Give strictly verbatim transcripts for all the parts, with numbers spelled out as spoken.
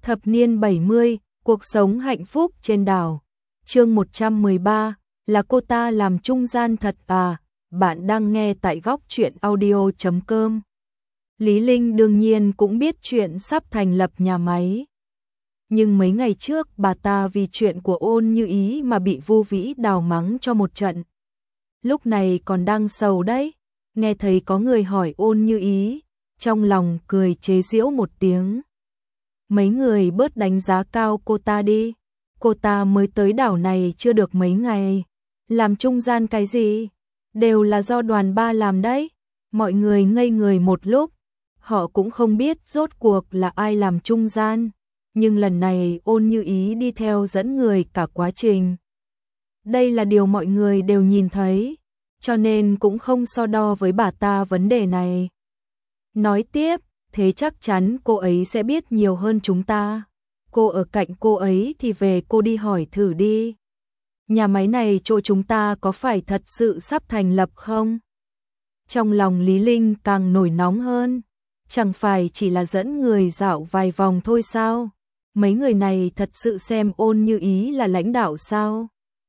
Thập niên bảy mươi, cuộc sống hạnh phúc trên đảo. Chương một trăm mười ba, là cô ta làm trung gian thật à? Bạn đang nghe tại góc truyện audio chấm com. Lý Linh đương nhiên cũng biết chuyện sắp thành lập nhà máy. Nhưng mấy ngày trước bà ta vì chuyện của Ôn Như Ý mà bị Vu Vĩ Đào mắng cho một trận. Lúc này còn đang sầu đấy, nghe thấy có người hỏi Ôn Như Ý, trong lòng cười chế giễu một tiếng. Mấy người bớt đánh giá cao cô ta đi, cô ta mới tới đảo này chưa được mấy ngày, làm trung gian cái gì, đều là do đoàn ba làm đấy. Mọi người ngây người một lúc, họ cũng không biết rốt cuộc là ai làm trung gian, nhưng lần này Ôn Như Ý đi theo dẫn người cả quá trình. Đây là điều mọi người đều nhìn thấy, cho nên cũng không so đo với bà ta vấn đề này. Nói tiếp, thế chắc chắn cô ấy sẽ biết nhiều hơn chúng ta. Cô ở cạnh cô ấy thì về cô đi hỏi thử đi. Nhà máy này chỗ chúng ta có phải thật sự sắp thành lập không? Trong lòng Lý Linh càng nổi nóng hơn. Chẳng phải chỉ là dẫn người dạo vài vòng thôi sao? Mấy người này thật sự xem Ôn Như Ý là lãnh đạo sao?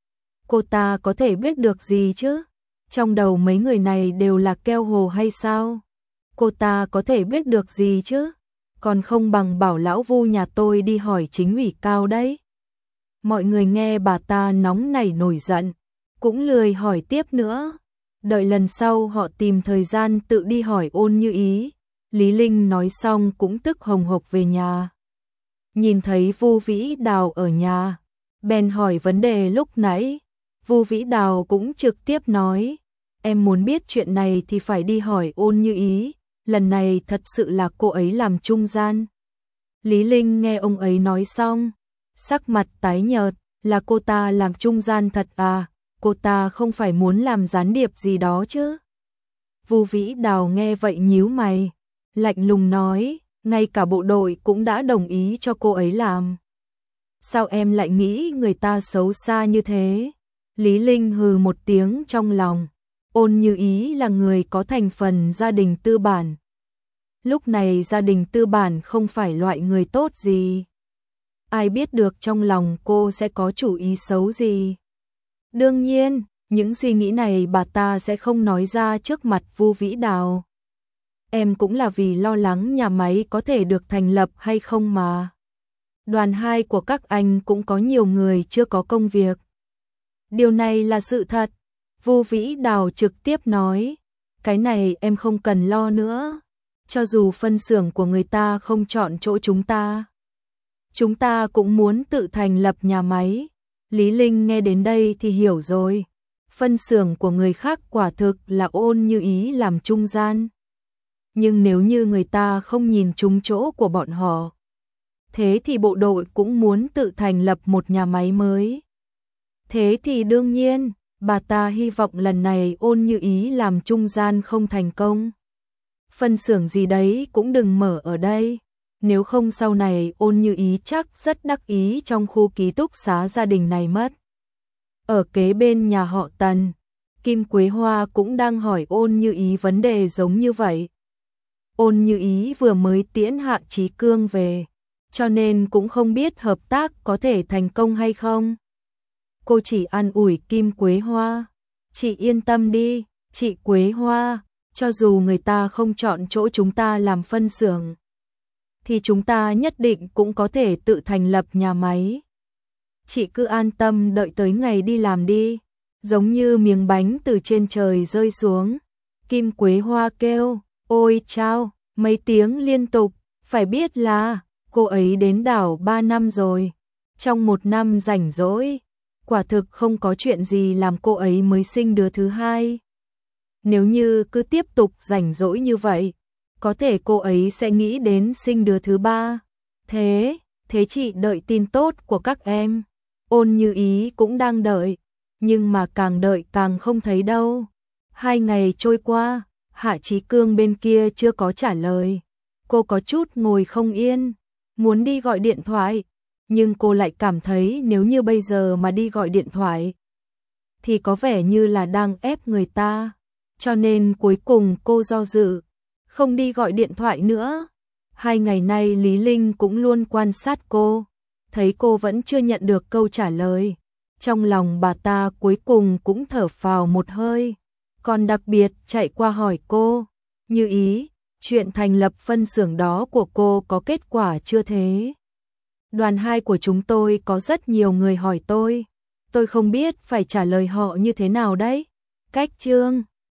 Cô ta có thể biết được gì chứ? Trong đầu mấy người này đều là keo hồ hay sao? Cô ta có thể biết được gì chứ? Còn không bằng bảo lão Vu nhà tôi đi hỏi chính ủy cao đấy. Mọi người nghe bà ta nóng nảy nổi giận, cũng lười hỏi tiếp nữa. Đợi lần sau họ tìm thời gian tự đi hỏi Ôn Như Ý. Lý Linh nói xong cũng tức hồng hộc về nhà. Nhìn thấy Vu Vĩ Đào ở nhà, bèn hỏi vấn đề lúc nãy. Vu Vĩ Đào cũng trực tiếp nói, em muốn biết chuyện này thì phải đi hỏi Ôn Như Ý. Lần này thật sự là cô ấy làm trung gian. Lý Linh nghe ông ấy nói xong, sắc mặt tái nhợt, là cô ta làm trung gian thật à? Cô ta không phải muốn làm gián điệp gì đó chứ? Vu Vĩ Đào nghe vậy nhíu mày, lạnh lùng nói, ngay cả bộ đội cũng đã đồng ý cho cô ấy làm. Sao em lại nghĩ người ta xấu xa như thế? Lý Linh hừ một tiếng trong lòng. Ôn Như Ý là người có thành phần gia đình tư bản. Lúc này gia đình tư bản không phải loại người tốt gì. Ai biết được trong lòng cô sẽ có chủ ý xấu gì. Đương nhiên, những suy nghĩ này bà ta sẽ không nói ra trước mặt Vu Vĩ Đào. Em cũng là vì lo lắng nhà máy có thể được thành lập hay không mà. Đoàn hai của các anh cũng có nhiều người chưa có công việc. Điều này là sự thật. Vu Vĩ Đào trực tiếp nói, cái này em không cần lo nữa, cho dù phân xưởng của người ta không chọn chỗ chúng ta. Chúng ta cũng muốn tự thành lập nhà máy. Lý Linh nghe đến đây thì hiểu rồi, phân xưởng của người khác quả thực là Ôn Như Ý làm trung gian. Nhưng nếu như người ta không nhìn trúng chỗ của bọn họ, thế thì bộ đội cũng muốn tự thành lập một nhà máy mới. Thế thì đương nhiên, bà ta hy vọng lần này Ôn Như Ý làm trung gian không thành công. Phân xưởng gì đấy cũng đừng mở ở đây, nếu không sau này Ôn Như Ý chắc rất đắc ý trong khu ký túc xá gia đình này mất. Ở kế bên nhà họ Tần, Kim Quế Hoa cũng đang hỏi Ôn Như Ý vấn đề giống như vậy. Ôn Như Ý vừa mới tiễn Hạ Chí Cương về, cho nên cũng không biết hợp tác có thể thành công hay không. Cô chỉ an ủi Kim Quế Hoa, chị yên tâm đi, chị Quế Hoa, cho dù người ta không chọn chỗ chúng ta làm phân xưởng, thì chúng ta nhất định cũng có thể tự thành lập nhà máy. Chị cứ an tâm đợi tới ngày đi làm đi, giống như miếng bánh từ trên trời rơi xuống. Kim Quế Hoa kêu, ôi chao, mấy tiếng liên tục, phải biết là cô ấy đến đảo ba năm rồi, trong một năm rảnh rỗi. Quả thực không có chuyện gì làm cô ấy mới sinh đứa thứ hai. Nếu như cứ tiếp tục rảnh rỗi như vậy, có thể cô ấy sẽ nghĩ đến sinh đứa thứ ba. Thế, thế chị đợi tin tốt của các em. Ôn Như Ý cũng đang đợi, nhưng mà càng đợi càng không thấy đâu. Hai ngày trôi qua, Hạ Chí Cương bên kia chưa có trả lời. Cô có chút ngồi không yên, muốn đi gọi điện thoại. Nhưng cô lại cảm thấy nếu như bây giờ mà đi gọi điện thoại thì có vẻ như là đang ép người ta. Cho nên cuối cùng cô do dự, không đi gọi điện thoại nữa. Hai ngày nay Lý Linh cũng luôn quan sát cô, thấy cô vẫn chưa nhận được câu trả lời. Trong lòng bà ta cuối cùng cũng thở phào một hơi, còn đặc biệt chạy qua hỏi cô, Như Ý, chuyện thành lập phân xưởng đó của cô có kết quả chưa thế? Đoàn hai của chúng tôi có rất nhiều người hỏi tôi, tôi không biết phải trả lời họ như thế nào đấy. Cách chương